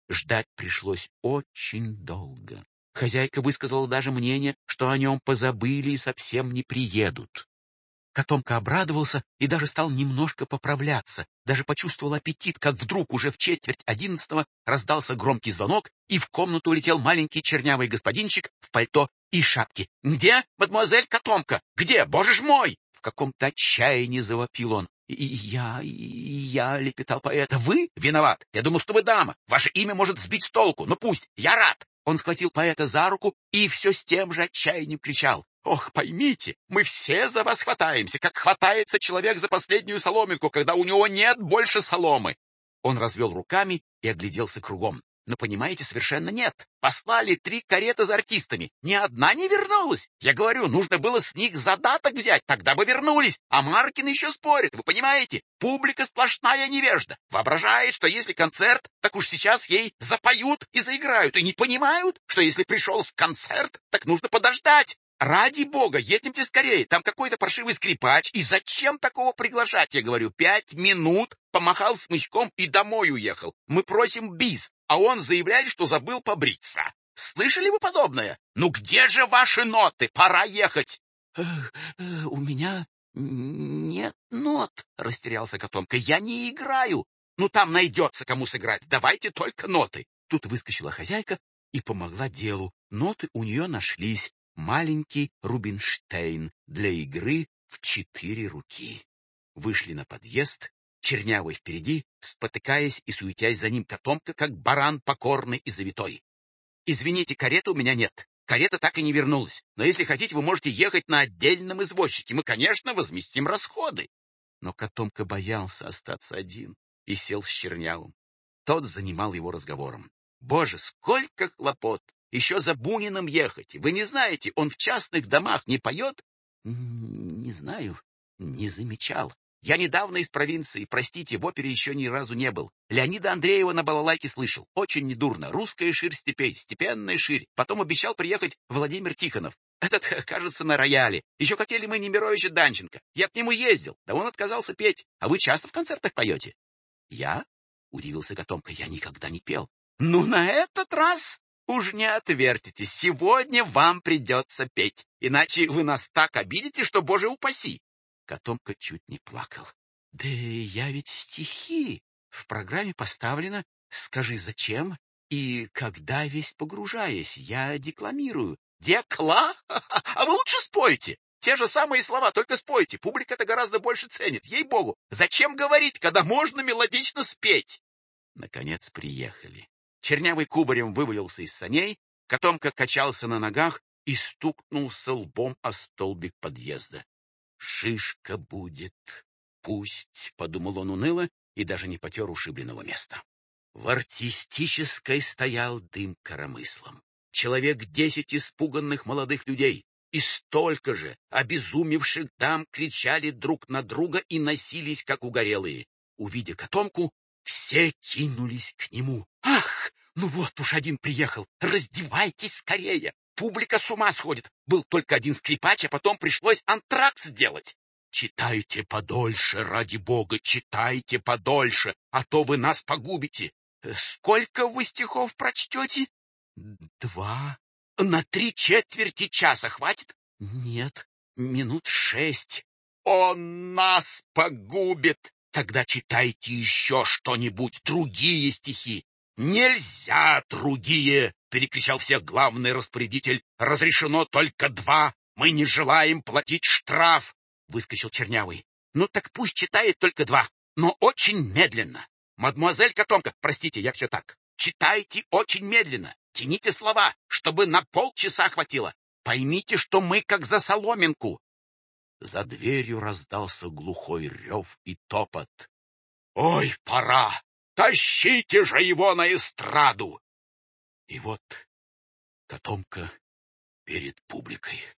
Ждать пришлось очень долго. Хозяйка высказала даже мнение, что о нем позабыли и совсем не приедут. Котомка обрадовался и даже стал немножко поправляться, даже почувствовал аппетит, как вдруг уже в 10:45 раздался громкий звонок, и в комнату улетел маленький чернявый господинчик в пальто и шапке. «Где, мадемуазель Котомка? Где? Боже ж мой!» В каком-то отчаянии завопил он. Я лепетал поэта. «Вы виноват? Я думал, что вы дама. Ваше имя может сбить с толку. Но пусть. Я рад!» Он схватил поэта за руку и все с тем же отчаянием кричал. «Ох, поймите, мы все за вас хватаемся, как хватается человек за последнюю соломинку, когда у него нет больше соломы!» Он развел руками и огляделся кругом. «Но понимаете, совершенно нет. Послали 3 кареты за артистами. Ни одна не вернулась. Я говорю, нужно было с них задаток взять, тогда бы вернулись. А Маркин еще спорит, вы понимаете? Публика сплошная невежда. Воображает, что если концерт, так уж сейчас ей запоют и заиграют. И не понимают, что если пришел концерт, так нужно подождать. Ради бога, едемте скорее, там какой-то паршивый скрипач, и зачем такого приглашать, я говорю, 5 минут, помахал смычком и домой уехал. Мы просим бис, а он заявляет, что забыл побриться. Слышали вы подобное? Ну где же ваши ноты? Пора ехать. У меня нет нот, растерялся Котомка, я не играю. Ну там найдется кому сыграть, давайте только ноты. Тут выскочила хозяйка и помогла делу. Ноты у нее нашлись. Маленький Рубинштейн для игры в 4 руки. Вышли на подъезд, чернявый впереди, спотыкаясь и суетясь за ним Котомка, как баран покорный и завитой. «Извините, кареты у меня нет. Карета так и не вернулась. Но если хотите, вы можете ехать на отдельном извозчике. Мы, конечно, возместим расходы». Но Котомка боялся остаться один и сел с чернявым. Тот занимал его разговором. «Боже, сколько хлопот! Еще за Буниным ехать. Вы не знаете, он в частных домах не поет?» «Не знаю, не замечал. Я недавно из провинции, простите, в опере еще ни разу не был. Леонида Андреева на балалайке слышал. Очень недурно. Русская ширь степей, степенная ширь. Потом обещал приехать Владимир Тихонов. Этот, кажется, на рояле. Еще хотели мы Немировича Данченко. Я к нему ездил, да он отказался петь. А вы часто в концертах поете?» «Я?» — удивился Котомка. «Я никогда не пел». «Ну, на этот раз уж не отвертитесь. Сегодня вам придется петь. Иначе вы нас так обидите, что, боже упаси!» Котомка чуть не плакал. «Да я ведь стихи. В программе поставлено «Скажи, зачем?» и «Когда весь погружаясь, я декламирую». «Декла? А вы лучше спойте! Те же самые слова, только спойте. Публика это гораздо больше ценит. Ей-богу, зачем говорить, когда можно мелодично спеть?» Наконец приехали. Чернявый кубарем вывалился из саней, Котомка качался на ногах и стукнулся лбом о столбик подъезда. «Шишка будет, пусть», — подумал он уныло и даже не потер ушибленного места. В артистической стоял дым коромыслом. Человек 10 испуганных молодых людей и столько же обезумевших дам кричали друг на друга и носились, как угорелые. Увидя Котомку, все кинулись к нему. «Ах, ну вот уж один приехал! Раздевайтесь скорее! Публика с ума сходит! Был только один скрипач, а потом пришлось антракт сделать!» «Читайте подольше, ради бога, читайте подольше, а то вы нас погубите!» «Сколько вы стихов прочтете?» 2. «На 3/4 часа хватит?» «Нет, минут 6. «Он нас погубит!» «Тогда читайте еще что-нибудь, другие стихи». «Нельзя другие!» — перекричал всех главный распорядитель. «Разрешено только 2. Мы не желаем платить штраф!» — выскочил Чернявый. «Ну так пусть читает только 2, но очень медленно. Мадемуазель Котомка, простите, я все так. Читайте очень медленно, тяните слова, чтобы на полчаса хватило. Поймите, что мы как за соломинку». За дверью раздался глухой рев и топот. «Ой, пора! Тащите же его на эстраду!» И вот Котомка перед публикой.